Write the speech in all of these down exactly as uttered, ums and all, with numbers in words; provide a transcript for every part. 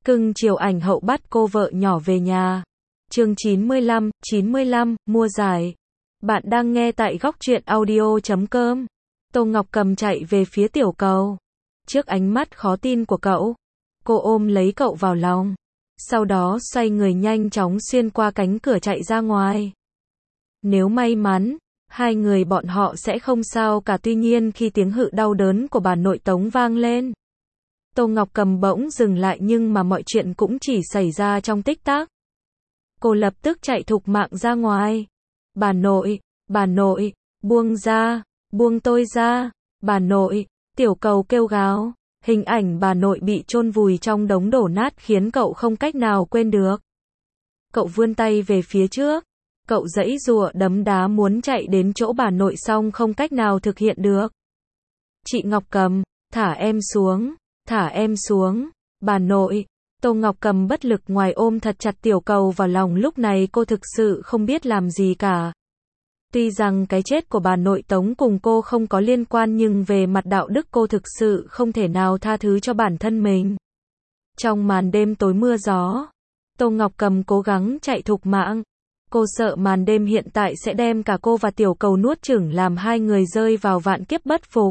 Cưng chiều ảnh hậu bắt cô vợ nhỏ về nhà. Chương chín mươi lăm, chín mươi lăm, mua giải. Bạn đang nghe tại góc truyện audio chấm com. Tô Ngọc Cầm chạy về phía tiểu cầu. Trước ánh mắt khó tin của cậu, cô ôm lấy cậu vào lòng. Sau đó xoay người nhanh chóng xuyên qua cánh cửa chạy ra ngoài. Nếu may mắn, hai người bọn họ sẽ không sao cả, tuy nhiên khi tiếng hự đau đớn của bà nội Tống vang lên, Tô Ngọc Cầm bỗng dừng lại, nhưng mà mọi chuyện cũng chỉ xảy ra trong tích tắc. Cô lập tức chạy thục mạng ra ngoài. Bà nội, bà nội, buông ra, buông tôi ra, bà nội, tiểu cầu kêu gào. Hình ảnh bà nội bị chôn vùi trong đống đổ nát khiến cậu không cách nào quên được. Cậu vươn tay về phía trước. Cậu giãy giụa đấm đá muốn chạy đến chỗ bà nội xong không cách nào thực hiện được. Chị Ngọc Cầm, thả em xuống, thả em xuống, bà nội. Tô Ngọc Cầm bất lực ngoài ôm thật chặt tiểu cầu vào lòng, lúc này cô thực sự không biết làm gì cả. Tuy rằng cái chết của bà nội Tống cùng cô không có liên quan, nhưng về mặt đạo đức cô thực sự không thể nào tha thứ cho bản thân mình. Trong màn đêm tối mưa gió, Tô Ngọc Cầm cố gắng chạy thục mạng. Cô sợ màn đêm hiện tại sẽ đem cả cô và tiểu cầu nuốt chửng, làm hai người rơi vào vạn kiếp bất phục.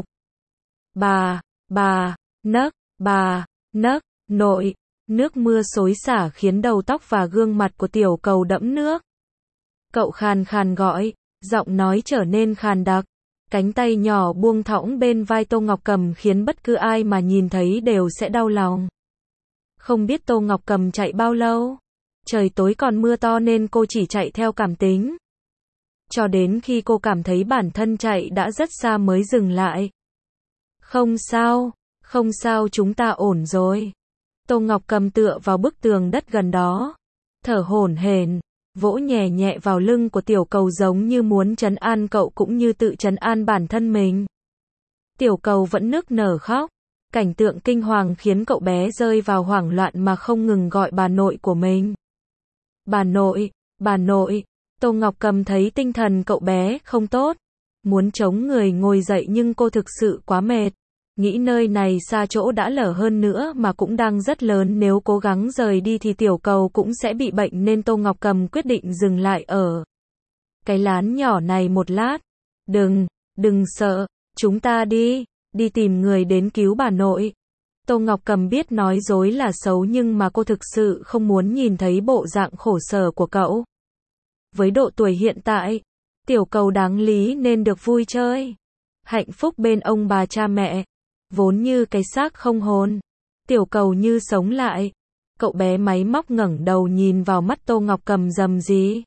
Bà, bà, nấc, bà, nấc, nội. Nước mưa xối xả khiến đầu tóc và gương mặt của tiểu cầu đẫm nước. Cậu khàn khàn gọi, giọng nói trở nên khàn đặc. Cánh tay nhỏ buông thõng bên vai Tô Ngọc Cầm khiến bất cứ ai mà nhìn thấy đều sẽ đau lòng. Không biết Tô Ngọc Cầm chạy bao lâu. Trời tối còn mưa to nên cô chỉ chạy theo cảm tính. Cho đến khi cô cảm thấy bản thân chạy đã rất xa mới dừng lại. Không sao, không sao, chúng ta ổn rồi. Tô Ngọc Cầm tựa vào bức tường đất gần đó, thở hổn hển, vỗ nhẹ nhẹ vào lưng của tiểu cầu giống như muốn trấn an cậu cũng như tự trấn an bản thân mình. Tiểu cầu vẫn nức nở khóc. Cảnh tượng kinh hoàng khiến cậu bé rơi vào hoảng loạn mà không ngừng gọi bà nội của mình. Bà nội, bà nội. Tô Ngọc Cầm thấy tinh thần cậu bé không tốt, muốn chống người ngồi dậy nhưng cô thực sự quá mệt. Nghĩ nơi này xa chỗ đã lở, hơn nữa mà cũng đang rất lớn, nếu cố gắng rời đi thì tiểu cầu cũng sẽ bị bệnh, nên Tô Ngọc Cầm quyết định dừng lại ở cái lán nhỏ này một lát. Đừng, đừng sợ, chúng ta đi, đi tìm người đến cứu bà nội. Tô Ngọc Cầm biết nói dối là xấu, nhưng mà cô thực sự không muốn nhìn thấy bộ dạng khổ sở của cậu. Với độ tuổi hiện tại, tiểu cầu đáng lý nên được vui chơi, hạnh phúc bên ông bà cha mẹ. Vốn như cái xác không hồn, tiểu cầu như sống lại. Cậu bé máy móc ngẩng đầu nhìn vào mắt Tô Ngọc Cầm rầm rì.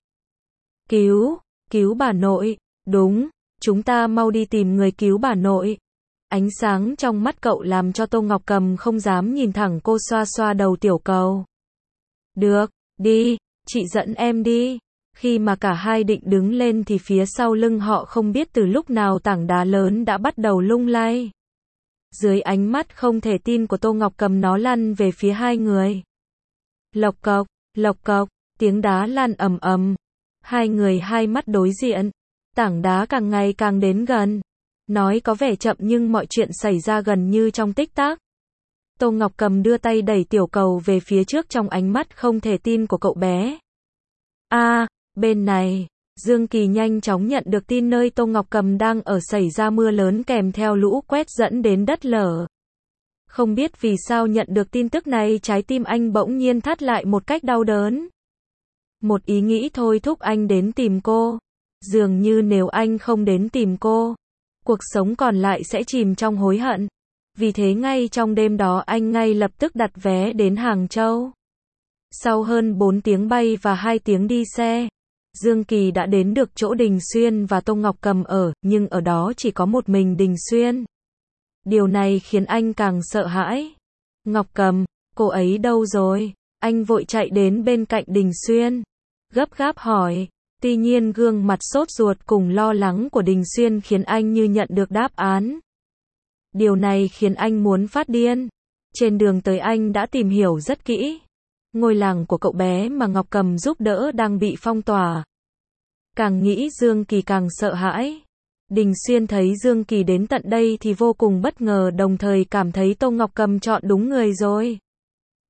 Cứu, cứu bà nội, đúng, chúng ta mau đi tìm người cứu bà nội. Ánh sáng trong mắt cậu làm cho Tô Ngọc Cầm không dám nhìn thẳng, cô xoa xoa đầu tiểu cầu. Được, đi, chị dẫn em đi. Khi mà cả hai định đứng lên thì phía sau lưng họ không biết từ lúc nào tảng đá lớn đã bắt đầu lung lay. Dưới ánh mắt không thể tin của Tô Ngọc Cầm, nó lăn về phía hai người. Lộc cộc, lộc cộc, tiếng đá lăn ầm ầm. Hai người hai mắt đối diện. Tảng đá càng ngày càng đến gần. Nói có vẻ chậm nhưng mọi chuyện xảy ra gần như trong tích tắc. Tô Ngọc Cầm đưa tay đẩy tiểu cầu về phía trước trong ánh mắt không thể tin của cậu bé. A, à, bên này. Dương Kỳ nhanh chóng nhận được tin nơi Tô Ngọc Cầm đang ở xảy ra mưa lớn kèm theo lũ quét dẫn đến đất lở. Không biết vì sao nhận được tin tức này, trái tim anh bỗng nhiên thắt lại một cách đau đớn. Một ý nghĩ thôi thúc anh đến tìm cô. Dường như nếu anh không đến tìm cô, cuộc sống còn lại sẽ chìm trong hối hận. Vì thế ngay trong đêm đó anh ngay lập tức đặt vé đến Hàng Châu. Sau hơn bốn tiếng bay và hai tiếng đi xe, Dương Kỳ đã đến được chỗ Đình Xuyên và Tô Ngọc Cầm ở, nhưng ở đó chỉ có một mình Đình Xuyên. Điều này khiến anh càng sợ hãi. Ngọc Cầm, cô ấy đâu rồi? Anh vội chạy đến bên cạnh Đình Xuyên, gấp gáp hỏi. Tuy nhiên gương mặt sốt ruột cùng lo lắng của Đình Xuyên khiến anh như nhận được đáp án. Điều này khiến anh muốn phát điên. Trên đường tới anh đã tìm hiểu rất kỹ. Ngôi làng của cậu bé mà Ngọc Cầm giúp đỡ đang bị phong tỏa. Càng nghĩ Dương Kỳ càng sợ hãi. Đình Xuyên thấy Dương Kỳ đến tận đây thì vô cùng bất ngờ, đồng thời cảm thấy Tô Ngọc Cầm chọn đúng người rồi.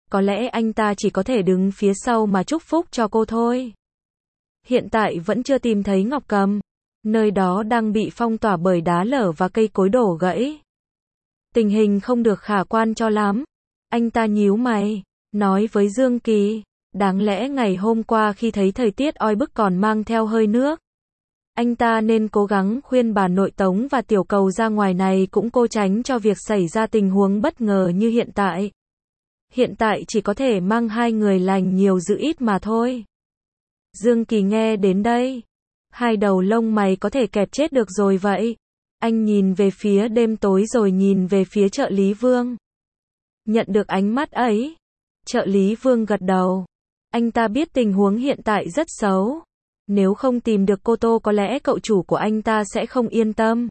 có lẽ anh ta chỉ có thể đứng phía sau mà chúc phúc cho cô thôi. Hiện tại vẫn chưa tìm thấy Ngọc Cầm. Nơi đó đang bị phong tỏa bởi đá lở và cây cối đổ gãy. Tình hình không được khả quan cho lắm. Anh ta nhíu mày, nói với Dương Kỳ, đáng lẽ ngày hôm qua khi thấy thời tiết oi bức còn mang theo hơi nước. Anh ta nên cố gắng khuyên bà nội Tống và Tiểu Cầu ra ngoài này cũng cố tránh cho việc xảy ra tình huống bất ngờ như hiện tại. Hiện tại chỉ có thể mang hai người lành nhiều giữ ít mà thôi. Dương Kỳ nghe đến đây, hai đầu lông mày có thể kẹp chết được rồi vậy. Anh nhìn về phía đêm tối rồi nhìn về phía trợ lý Vương. Nhận được ánh mắt ấy, trợ lý Vương gật đầu. Anh ta biết tình huống hiện tại rất xấu. Nếu không tìm được cô Tô có lẽ cậu chủ của anh ta sẽ không yên tâm.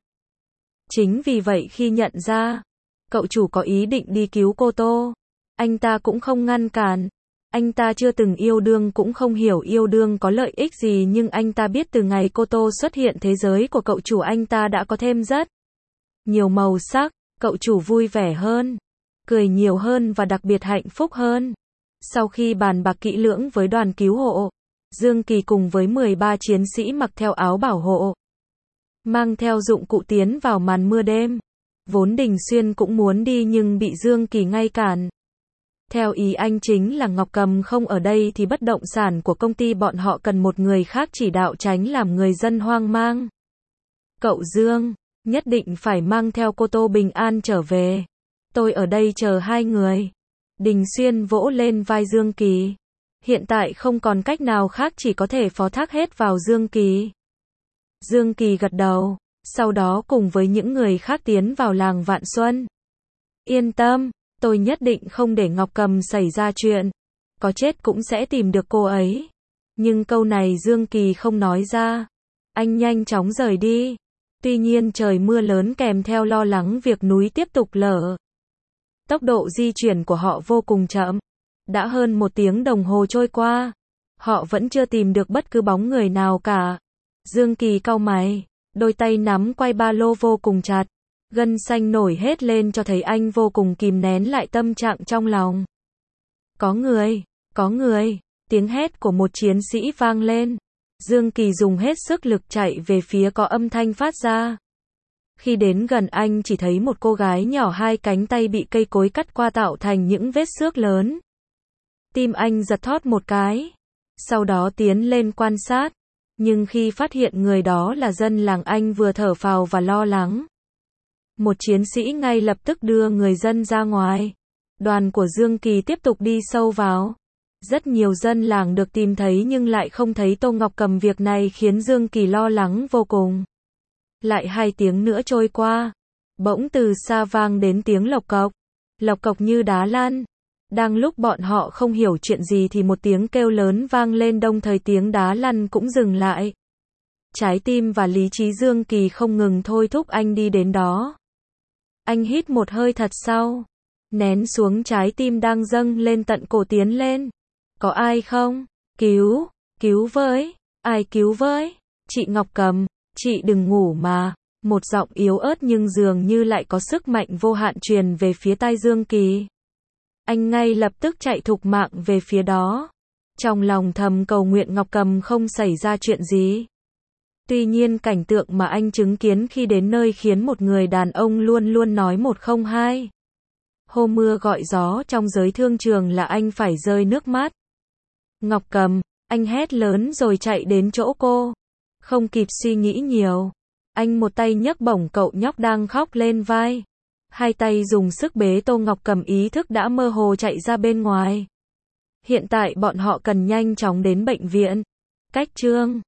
Chính vì vậy khi nhận ra, cậu chủ có ý định đi cứu cô Tô, anh ta cũng không ngăn cản. Anh ta chưa từng yêu đương cũng không hiểu yêu đương có lợi ích gì, nhưng anh ta biết từ ngày cô Tô xuất hiện thế giới của cậu chủ anh ta đã có thêm rất nhiều màu sắc, cậu chủ vui vẻ hơn, cười nhiều hơn và đặc biệt hạnh phúc hơn. Sau khi bàn bạc kỹ lưỡng với đoàn cứu hộ, Dương Kỳ cùng với mười ba chiến sĩ mặc theo áo bảo hộ, mang theo dụng cụ tiến vào màn mưa đêm. Vốn Đình Xuyên cũng muốn đi nhưng bị Dương Kỳ ngăn cản. Theo ý anh chính là Ngọc Cầm không ở đây thì bất động sản của công ty bọn họ cần một người khác chỉ đạo tránh làm người dân hoang mang. Cậu Dương, nhất định phải mang theo cô Tô bình an trở về. Tôi ở đây chờ hai người. Đình Xuyên vỗ lên vai Dương Kỳ. Hiện tại không còn cách nào khác, chỉ có thể phó thác hết vào Dương Kỳ. Dương Kỳ gật đầu, sau đó cùng với những người khác tiến vào làng Vạn Xuân. Yên tâm, tôi nhất định không để Ngọc Cầm xảy ra chuyện. Có chết cũng sẽ tìm được cô ấy. Nhưng câu này Dương Kỳ không nói ra. Anh nhanh chóng rời đi. Tuy nhiên trời mưa lớn kèm theo lo lắng việc núi tiếp tục lở. Tốc độ di chuyển của họ vô cùng chậm. Đã hơn một tiếng đồng hồ trôi qua. Họ vẫn chưa tìm được bất cứ bóng người nào cả. Dương Kỳ cau mày, đôi tay nắm quai ba lô vô cùng chặt. Gân xanh nổi hết lên cho thấy anh vô cùng kìm nén lại tâm trạng trong lòng. Có người, có người, tiếng hét của một chiến sĩ vang lên. Dương Kỳ dùng hết sức lực chạy về phía có âm thanh phát ra. Khi đến gần anh chỉ thấy một cô gái nhỏ hai cánh tay bị cây cối cắt qua tạo thành những vết xước lớn. Tim anh giật thót một cái. Sau đó tiến lên quan sát. Nhưng khi phát hiện người đó là dân làng, anh vừa thở phào và lo lắng. Một chiến sĩ ngay lập tức đưa người dân ra ngoài. Đoàn của Dương Kỳ tiếp tục đi sâu vào. Rất nhiều dân làng được tìm thấy nhưng lại không thấy Tô Ngọc Cầm. Việc này khiến Dương Kỳ lo lắng vô cùng. Lại hai tiếng nữa trôi qua. Bỗng từ xa vang đến tiếng lộc cộc. Lộc cộc như đá lăn. Đang lúc bọn họ không hiểu chuyện gì thì một tiếng kêu lớn vang lên, đồng thời tiếng đá lăn cũng dừng lại. Trái tim và lý trí Dương Kỳ không ngừng thôi thúc anh đi đến đó. Anh hít một hơi thật sâu, nén xuống trái tim đang dâng lên tận cổ, tiến lên. Có ai không? Cứu, cứu với, ai cứu với? Chị Ngọc Cầm, chị đừng ngủ mà. Một giọng yếu ớt nhưng dường như lại có sức mạnh vô hạn truyền về phía tai Dương Kỳ. Anh ngay lập tức chạy thục mạng về phía đó. Trong lòng thầm cầu nguyện Ngọc Cầm không xảy ra chuyện gì. Tuy nhiên cảnh tượng mà anh chứng kiến khi đến nơi khiến một người đàn ông luôn luôn nói một không hai. Hô mưa gọi gió trong giới thương trường là anh phải rơi nước mắt. Ngọc Cầm, anh hét lớn rồi chạy đến chỗ cô. Không kịp suy nghĩ nhiều. Anh một tay nhấc bổng cậu nhóc đang khóc lên vai. Hai tay dùng sức bế Tô Ngọc Cầm, ý thức đã mơ hồ chạy ra bên ngoài. Hiện tại bọn họ cần nhanh chóng đến bệnh viện. Cách Trương